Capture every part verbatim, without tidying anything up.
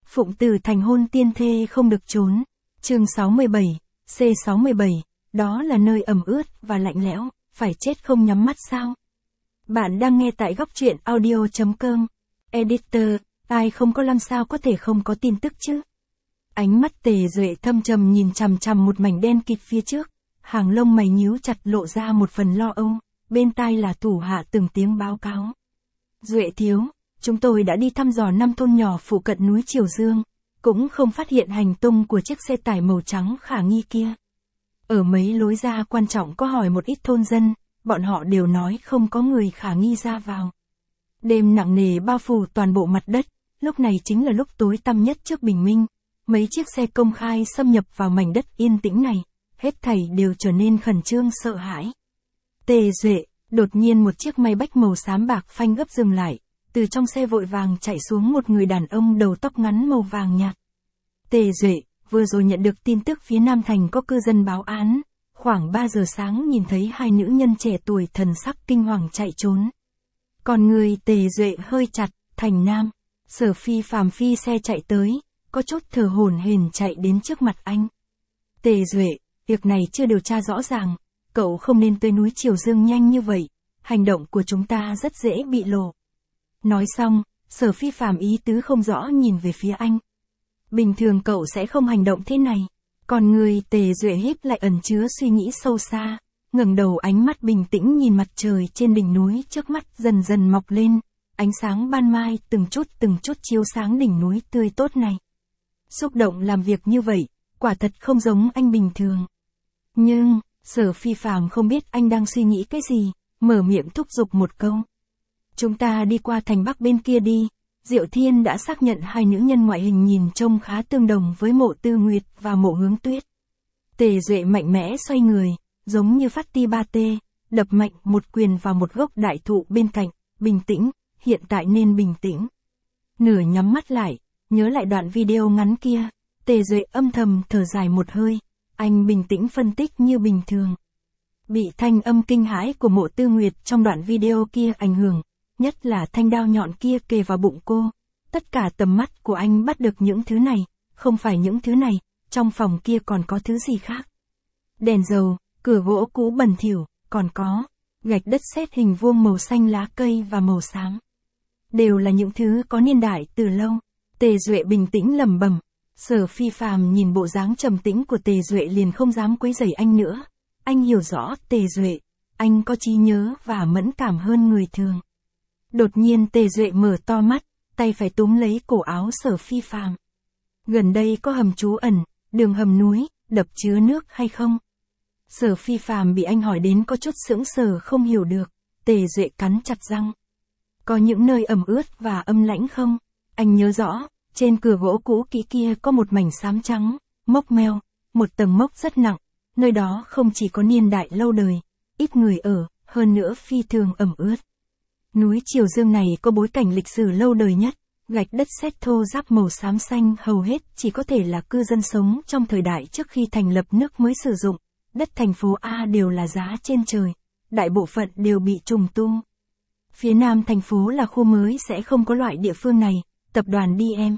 Phụng Tử thành hôn tiên thê không được trốn. Chương sáu mươi bảy, C sáu mươi bảy, đó là nơi ẩm ướt và lạnh lẽo, phải chết không nhắm mắt sao? Bạn đang nghe tại góc truyện audio chấm com. Editor, ai không có lăng sao có thể không có tin tức chứ? Ánh mắt Tề Duệ thâm trầm nhìn chằm chằm một mảnh đen kịt phía trước, hàng lông mày nhíu chặt lộ ra một phần lo âu, bên tai là thủ hạ từng tiếng báo cáo. Duệ thiếu, chúng tôi đã đi thăm dò năm thôn nhỏ phụ cận núi Triều Dương, cũng không phát hiện hành tung của chiếc xe tải màu trắng khả nghi kia. Ở mấy lối ra quan trọng có hỏi một ít thôn dân, bọn họ đều nói không có người khả nghi ra vào. Đêm nặng nề bao phủ toàn bộ mặt đất, lúc này chính là lúc tối tăm nhất trước bình minh. Mấy chiếc xe công khai xâm nhập vào mảnh đất yên tĩnh này, hết thảy đều trở nên khẩn trương sợ hãi. Tề Duệ, đột nhiên một chiếc Maybach màu xám bạc phanh gấp dừng lại, từ trong xe vội vàng chạy xuống một người đàn ông đầu tóc ngắn màu vàng nhạt. Tề Duệ, vừa rồi nhận được tin tức phía Nam Thành có cư dân báo án, khoảng ba giờ sáng nhìn thấy hai nữ nhân trẻ tuổi thần sắc kinh hoàng chạy trốn. Còn người Tề Duệ hơi chặt, Thành Nam, Sở Phi Phàm phi xe chạy tới, có chút thở hổn hển chạy đến trước mặt anh. Tề Duệ, việc này chưa điều tra rõ ràng, cậu không nên tới núi Triều Dương nhanh như vậy, hành động của chúng ta rất dễ bị lộ. Nói xong, Sở Phi Phàm ý tứ không rõ nhìn về phía anh. Bình thường cậu sẽ không hành động thế này. Còn người Tề Duệ híp lại ẩn chứa suy nghĩ sâu xa, ngẩng đầu ánh mắt bình tĩnh nhìn mặt trời trên đỉnh núi trước mắt dần dần mọc lên, ánh sáng ban mai từng chút từng chút chiếu sáng đỉnh núi tươi tốt này. Xúc động làm việc như vậy, quả thật không giống anh bình thường. Nhưng, Sở Phi Phàm không biết anh đang suy nghĩ cái gì, mở miệng thúc giục một câu. Chúng ta đi qua thành Bắc bên kia đi. Diệu Thiên đã xác nhận hai nữ nhân ngoại hình nhìn trông khá tương đồng với Mộ Tư Nguyệt và Mộ Hướng Tuyết. Tề Duệ mạnh mẽ xoay người, giống như phát ti ba tê, đập mạnh một quyền vào một gốc đại thụ bên cạnh, bình tĩnh, hiện tại nên bình tĩnh. Nửa nhắm mắt lại, nhớ lại đoạn video ngắn kia, Tề Duệ âm thầm thở dài một hơi, anh bình tĩnh phân tích như bình thường. Bị thanh âm kinh hãi của Mộ Tư Nguyệt trong đoạn video kia ảnh hưởng, nhất là thanh đao nhọn kia kề vào bụng cô. Tất cả tầm mắt của anh bắt được những thứ này, không phải những thứ này, trong phòng kia còn có thứ gì khác. Đèn dầu, cửa gỗ cũ bẩn thỉu, còn có gạch đất sét hình vuông màu xanh lá cây và màu xám. Đều là những thứ có niên đại từ lâu. Tề Duệ bình tĩnh lẩm bẩm. Sở Phi Phàm nhìn bộ dáng trầm tĩnh của Tề Duệ liền không dám quấy rầy anh nữa. Anh hiểu rõ Tề Duệ, anh có trí nhớ và mẫn cảm hơn người thường. Đột nhiên Tề Duệ mở to mắt, tay phải túm lấy cổ áo Sở Phi Phàm. Gần đây có hầm trú ẩn, đường hầm núi, đập chứa nước hay không? Sở Phi Phàm bị anh hỏi đến có chút sững sờ không hiểu được. Tề Duệ cắn chặt răng. Có những nơi ẩm ướt và âm lãnh không? Anh nhớ rõ, trên cửa gỗ cũ kỹ kia có một mảnh xám trắng, mốc meo, một tầng mốc rất nặng. Nơi đó không chỉ có niên đại lâu đời, ít người ở, hơn nữa phi thường ẩm ướt. Núi Triều Dương này có bối cảnh lịch sử lâu đời nhất, gạch đất sét thô ráp màu xám xanh hầu hết chỉ có thể là cư dân sống trong thời đại trước khi thành lập nước mới sử dụng, đất thành phố A đều là giá trên trời, đại bộ phận đều bị trùng tu. Phía nam thành phố là khu mới sẽ không có loại địa phương này, tập đoàn đê em.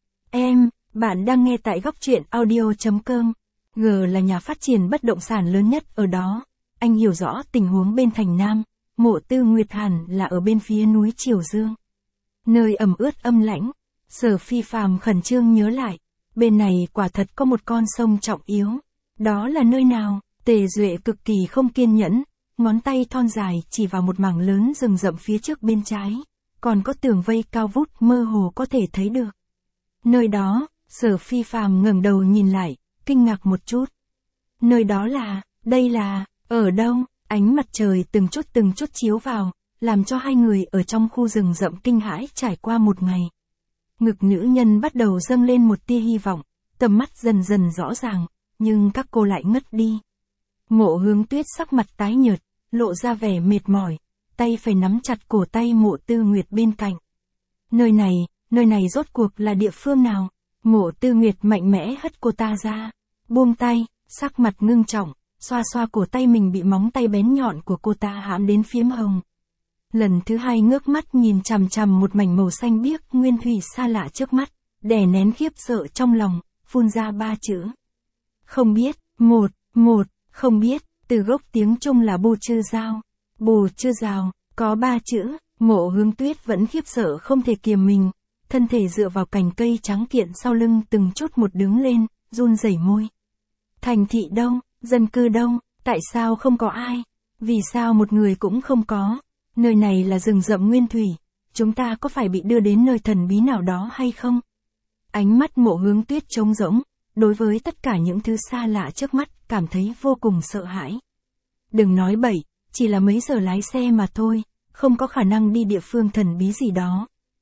Em, bạn đang nghe tại góc truyện audio chấm com. G là nhà phát triển bất động sản lớn nhất ở đó, anh hiểu rõ tình huống bên thành Nam. Mộ Tư Nguyệt hẳn là ở bên phía núi Triều Dương. Nơi ẩm ướt âm lãnh, Sở Phi Phàm khẩn trương nhớ lại, bên này quả thật có một con sông trọng yếu. Đó là nơi nào? Tề Duệ cực kỳ không kiên nhẫn, ngón tay thon dài chỉ vào một mảng lớn rừng rậm phía trước bên trái, còn có tường vây cao vút mơ hồ có thể thấy được. Nơi đó, Sở Phi Phàm ngẩng đầu nhìn lại, kinh ngạc một chút. Nơi đó là, đây là, ở đâu? Ánh mặt trời từng chút từng chút chiếu vào, làm cho hai người ở trong khu rừng rậm kinh hãi trải qua một ngày. Ngực nữ nhân bắt đầu dâng lên một tia hy vọng, tầm mắt dần dần rõ ràng, nhưng các cô lại ngất đi. Mộ Hướng Tuyết sắc mặt tái nhợt, lộ ra vẻ mệt mỏi, tay phải nắm chặt cổ tay Mộ Tư Nguyệt bên cạnh. Nơi này, nơi này rốt cuộc là địa phương nào? Mộ Tư Nguyệt mạnh mẽ hất cô ta ra, buông tay, sắc mặt ngưng trọng. Xoa xoa cổ tay mình bị móng tay bén nhọn của cô ta hãm đến phiếm hồng. Lần thứ hai ngước mắt nhìn chằm chằm một mảnh màu xanh biếc nguyên thủy xa lạ trước mắt, đè nén khiếp sợ trong lòng, phun ra ba chữ. Không biết, một, một, không biết, từ gốc tiếng Trung là bù chư giao. Bù chư giao, có ba chữ, Mộ Hướng Tuyết vẫn khiếp sợ không thể kiềm mình, thân thể dựa vào cành cây trắng kiện sau lưng từng chút một đứng lên, run rẩy môi. Thành thị đâu, dân cư đâu, tại sao không có ai? Vì sao một người cũng không có? Nơi này là rừng rậm nguyên thủy, chúng ta có phải bị đưa đến nơi thần bí nào đó hay không? Ánh mắt Mộ Hướng Tuyết trống rỗng, đối với tất cả những thứ xa lạ trước mắt, cảm thấy vô cùng sợ hãi. Đừng nói bậy, chỉ là mấy giờ lái xe mà thôi, không có khả năng đi địa phương thần bí gì đó.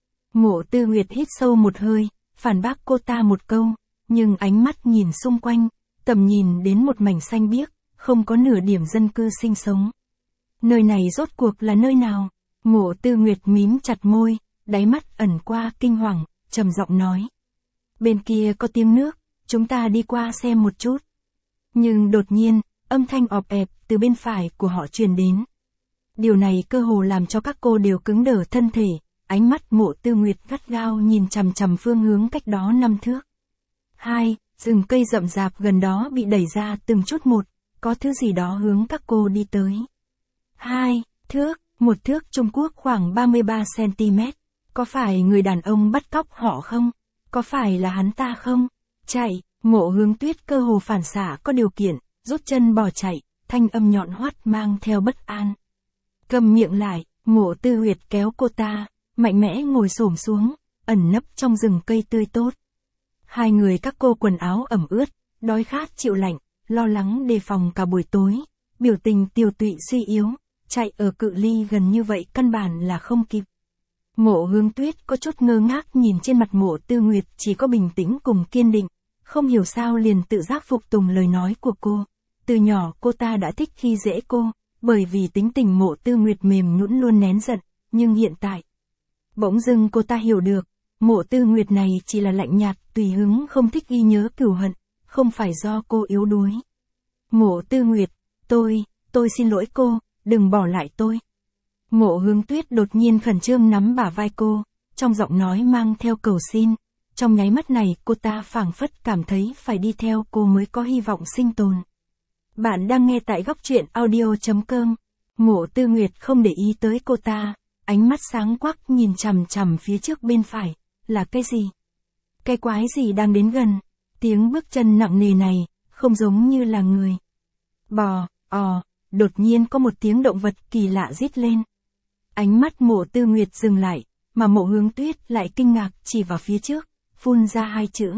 Mộ Tư Nguyệt hít sâu một hơi, phản bác cô ta một câu, nhưng ánh mắt nhìn xung quanh, tầm nhìn đến một mảnh xanh biếc, không có nửa điểm dân cư sinh sống. Nơi này rốt cuộc là nơi nào? Mộ Tư Nguyệt mím chặt môi, đáy mắt ẩn qua kinh hoàng, trầm giọng nói. Bên kia có tiếng nước, chúng ta đi qua xem một chút. Nhưng đột nhiên, âm thanh ọp ẹp từ bên phải của họ truyền đến. Điều này cơ hồ làm cho các cô đều cứng đờ thân thể, ánh mắt Mộ Tư Nguyệt gắt gao nhìn chằm chằm phương hướng cách đó năm thước. Hai, rừng cây rậm rạp gần đó bị đẩy ra từng chút một, có thứ gì đó hướng các cô đi tới. Hai, thước, một thước Trung Quốc khoảng ba mươi ba xăng-ti-mét. Có phải người đàn ông bắt cóc họ không? Có phải là hắn ta không? Chạy, Mộ Hướng Tuyết cơ hồ phản xạ có điều kiện, rút chân bỏ chạy, thanh âm nhọn hoắt mang theo bất an. Cầm miệng lại, Mộ Tư Nguyệt kéo cô ta, mạnh mẽ ngồi xổm xuống, ẩn nấp trong rừng cây tươi tốt. Hai người các cô quần áo ẩm ướt, đói khát chịu lạnh, lo lắng đề phòng cả buổi tối, biểu tình tiều tụy suy yếu, chạy ở cự ly gần như vậy căn bản là không kịp. Mộ Hướng Tuyết có chút ngơ ngác nhìn trên mặt Mộ Tư Nguyệt chỉ có bình tĩnh cùng kiên định, không hiểu sao liền tự giác phục tùng lời nói của cô. Từ nhỏ cô ta đã thích khi dễ cô, bởi vì tính tình Mộ Tư Nguyệt mềm nhũn luôn nén giận, nhưng hiện tại, bỗng dưng cô ta hiểu được, Mộ Tư Nguyệt này chỉ là lạnh nhạt, tùy hứng không thích ghi nhớ cừu hận, không phải do cô yếu đuối. Mộ Tư Nguyệt, tôi, tôi xin lỗi cô, đừng bỏ lại tôi. Mộ Hướng Tuyết đột nhiên khẩn trương nắm bả vai cô, trong giọng nói mang theo cầu xin. Trong nháy mắt này cô ta phảng phất cảm thấy phải đi theo cô mới có hy vọng sinh tồn. Bạn đang nghe tại góc truyện audio chấm com. Mộ Tư Nguyệt không để ý tới cô ta, ánh mắt sáng quắc nhìn chằm chằm phía trước bên phải, là cái gì? Cái quái gì đang đến gần? Tiếng bước chân nặng nề này, không giống như là người. Bò, ò, đột nhiên có một tiếng động vật kỳ lạ rít lên. Ánh mắt Mộ Tư Nguyệt dừng lại, mà Mộ Hướng Tuyết lại kinh ngạc chỉ vào phía trước, phun ra hai chữ.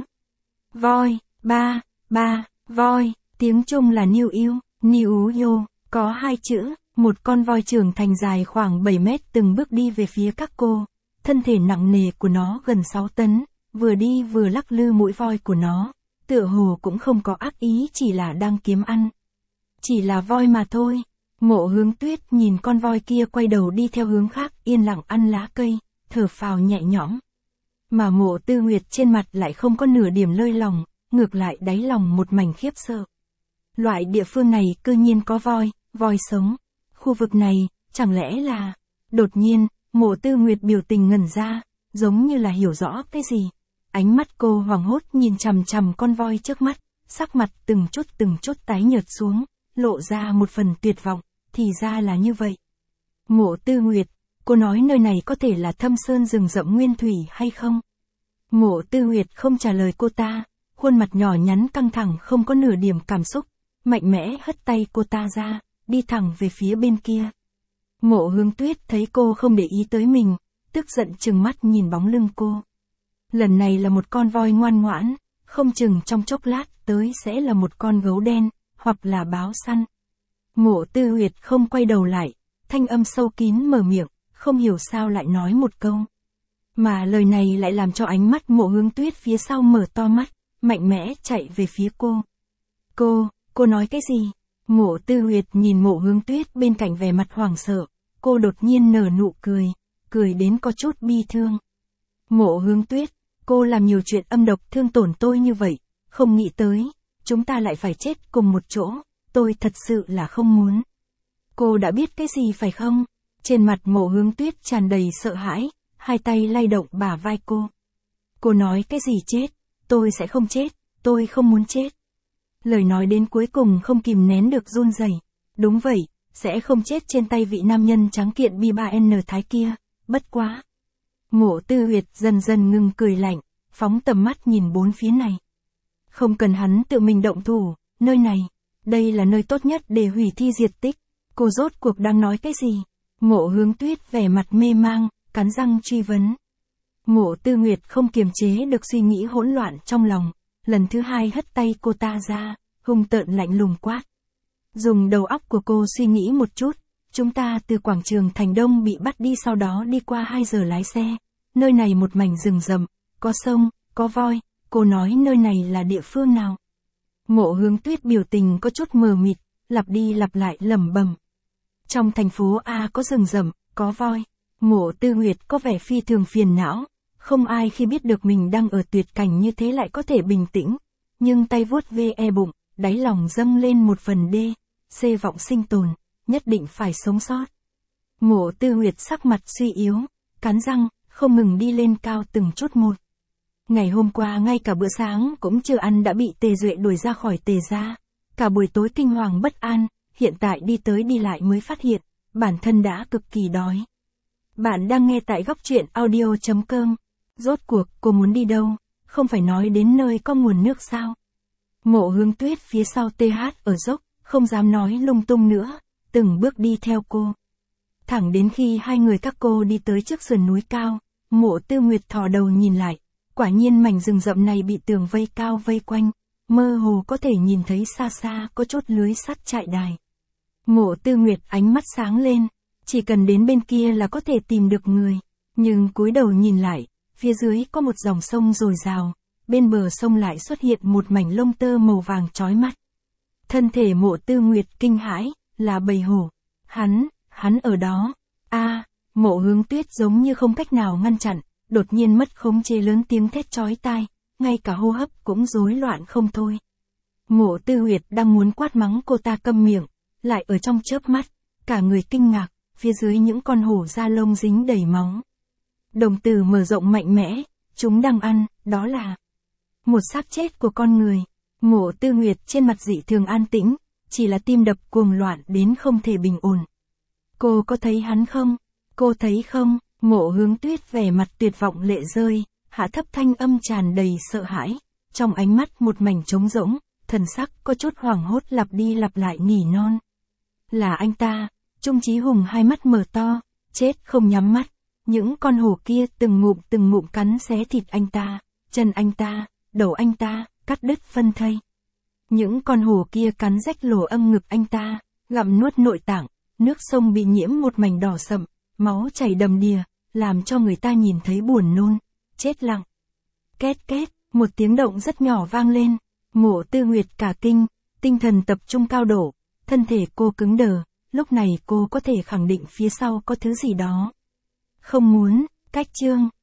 Voi, ba, ba, voi, tiếng Trung là Niu Yêu, Niu Yo, có hai chữ, một con voi trưởng thành dài khoảng bảy mét từng bước đi về phía các cô, thân thể nặng nề của nó gần sáu tấn, vừa đi vừa lắc lư mũi voi của nó, tựa hồ cũng không có ác ý chỉ là đang kiếm ăn. Chỉ là voi mà thôi. Mộ Hướng Tuyết nhìn con voi kia quay đầu đi theo hướng khác yên lặng ăn lá cây, thở phào nhẹ nhõm. Mà Mộ Tư Nguyệt trên mặt lại không có nửa điểm lơi lòng, ngược lại đáy lòng một mảnh khiếp sợ. Loại địa phương này cư nhiên có voi, voi sống. Khu vực này, chẳng lẽ là... Đột nhiên, Mộ Tư Nguyệt biểu tình ngẩn ra, giống như là hiểu rõ cái gì. Ánh mắt cô hoảng hốt nhìn chằm chằm con voi trước mắt, sắc mặt từng chút từng chút tái nhợt xuống, lộ ra một phần tuyệt vọng, thì ra là như vậy. Mộ Tư Nguyệt, cô nói nơi này có thể là thâm sơn rừng rậm nguyên thủy hay không? Mộ Tư Nguyệt không trả lời cô ta, khuôn mặt nhỏ nhắn căng thẳng không có nửa điểm cảm xúc, mạnh mẽ hất tay cô ta ra, đi thẳng về phía bên kia. Mộ Hướng Tuyết thấy cô không để ý tới mình, tức giận trừng mắt nhìn bóng lưng cô. Lần này là một con voi ngoan ngoãn, không chừng trong chốc lát tới sẽ là một con gấu đen, hoặc là báo săn. Mộ Tư Nguyệt không quay đầu lại, thanh âm sâu kín mở miệng, không hiểu sao lại nói một câu. Mà lời này lại làm cho ánh mắt Mộ Hướng Tuyết phía sau mở to mắt, mạnh mẽ chạy về phía cô. Cô, cô nói cái gì? Mộ Tư Nguyệt nhìn Mộ Hướng Tuyết bên cạnh vẻ mặt hoảng sợ, cô đột nhiên nở nụ cười, cười đến có chút bi thương. Mộ Hướng Tuyết, cô làm nhiều chuyện âm độc thương tổn tôi như vậy, không nghĩ tới, chúng ta lại phải chết cùng một chỗ, tôi thật sự là không muốn. Cô đã biết cái gì phải không? Trên mặt Mộ Hướng Tuyết tràn đầy sợ hãi, hai tay lay động bả vai cô. Cô nói cái gì chết? Tôi sẽ không chết, tôi không muốn chết. Lời nói đến cuối cùng không kìm nén được run rẩy. Đúng vậy, sẽ không chết trên tay vị nam nhân trắng kiện bi ba N thái kia, bất quá. Mộ Tư Huyệt dần dần ngừng cười lạnh, phóng tầm mắt nhìn bốn phía này. Không cần hắn tự mình động thủ, nơi này, đây là nơi tốt nhất để hủy thi diệt tích. Cô rốt cuộc đang nói cái gì? Mộ Hướng Tuyết vẻ mặt mê mang, cắn răng truy vấn. Mộ Tư Nguyệt không kiềm chế được suy nghĩ hỗn loạn trong lòng, lần thứ hai hất tay cô ta ra, hung tợn lạnh lùng quát. Dùng đầu óc của cô suy nghĩ một chút, chúng ta từ quảng trường Thành Đông bị bắt đi, sau đó đi qua hai giờ lái xe, nơi này một mảnh rừng rậm, có sông, có voi, cô nói nơi này là địa phương nào? Mộ Hướng Tuyết biểu tình có chút mờ mịt, lặp đi lặp lại lẩm bẩm. Trong thành phố A có rừng rậm, có voi. Mộ Tư Nguyệt có vẻ phi thường phiền não, không ai khi biết được mình đang ở tuyệt cảnh như thế lại có thể bình tĩnh, nhưng tay vuốt ve e bụng, đáy lòng dâng lên một phần đê, xê vọng sinh tồn, nhất định phải sống sót. Mộ Tư Nguyệt sắc mặt suy yếu, cắn răng, không ngừng đi lên cao từng chút một. Ngày hôm qua ngay cả bữa sáng cũng chưa ăn đã bị Tề Duệ đuổi ra khỏi Tề gia, cả buổi tối kinh hoàng bất an, hiện tại đi tới đi lại mới phát hiện, bản thân đã cực kỳ đói. Bạn đang nghe tại góc truyện audio chấm com. Rốt cuộc cô muốn đi đâu, không phải nói đến nơi có nguồn nước sao? Mộ Hướng Tuyết phía sau tê hát ở dốc, không dám nói lung tung nữa, từng bước đi theo cô. Thẳng đến khi hai người các cô đi tới trước sườn núi cao, Mộ Tư Nguyệt thò đầu nhìn lại, quả nhiên mảnh rừng rậm này bị tường vây cao vây quanh, mơ hồ có thể nhìn thấy xa xa có chốt lưới sắt trại đài. Mộ Tư Nguyệt ánh mắt sáng lên, chỉ cần đến bên kia là có thể tìm được người, nhưng cúi đầu nhìn lại, phía dưới có một dòng sông dồi dào, bên bờ sông lại xuất hiện một mảnh lông tơ màu vàng chói mắt. Thân thể Mộ Tư Nguyệt kinh hãi, là bầy hổ. Hắn, hắn ở đó. A, Mộ Hướng Tuyết giống như không cách nào ngăn chặn, đột nhiên mất khống chế lớn tiếng thét chói tai, ngay cả hô hấp cũng rối loạn không thôi. Mộ Tư Nguyệt đang muốn quát mắng cô ta câm miệng, lại ở trong chớp mắt, cả người kinh ngạc, phía dưới những con hổ da lông dính đầy máu. Đồng tử mở rộng mạnh mẽ, chúng đang ăn, đó là một xác chết của con người. Mộ Tư Nguyệt trên mặt dị thường an tĩnh, chỉ là tim đập cuồng loạn đến không thể bình ổn. Cô có thấy hắn không? Cô thấy không? Mộ Hướng Tuyết vẻ mặt tuyệt vọng lệ rơi, hạ thấp thanh âm tràn đầy sợ hãi, trong ánh mắt một mảnh trống rỗng, thần sắc có chút hoảng hốt lặp đi lặp lại nỉ non. Là anh ta. Trung Chí Hùng hai mắt mở to, chết không nhắm mắt. Những con hổ kia từng ngụm từng ngụm cắn xé thịt anh ta, chân anh ta, đầu anh ta, cắt đứt phân thây. Những con hổ kia cắn rách lỗ âm ngực anh ta, gặm nuốt nội tạng, nước sông bị nhiễm một mảnh đỏ sậm, máu chảy đầm đìa, làm cho người ta nhìn thấy buồn nôn, chết lặng. Két két, một tiếng động rất nhỏ vang lên, Mộ Tư Nguyệt cả kinh, tinh thần tập trung cao độ, thân thể cô cứng đờ, lúc này cô có thể khẳng định phía sau có thứ gì đó. Không muốn, cách chương.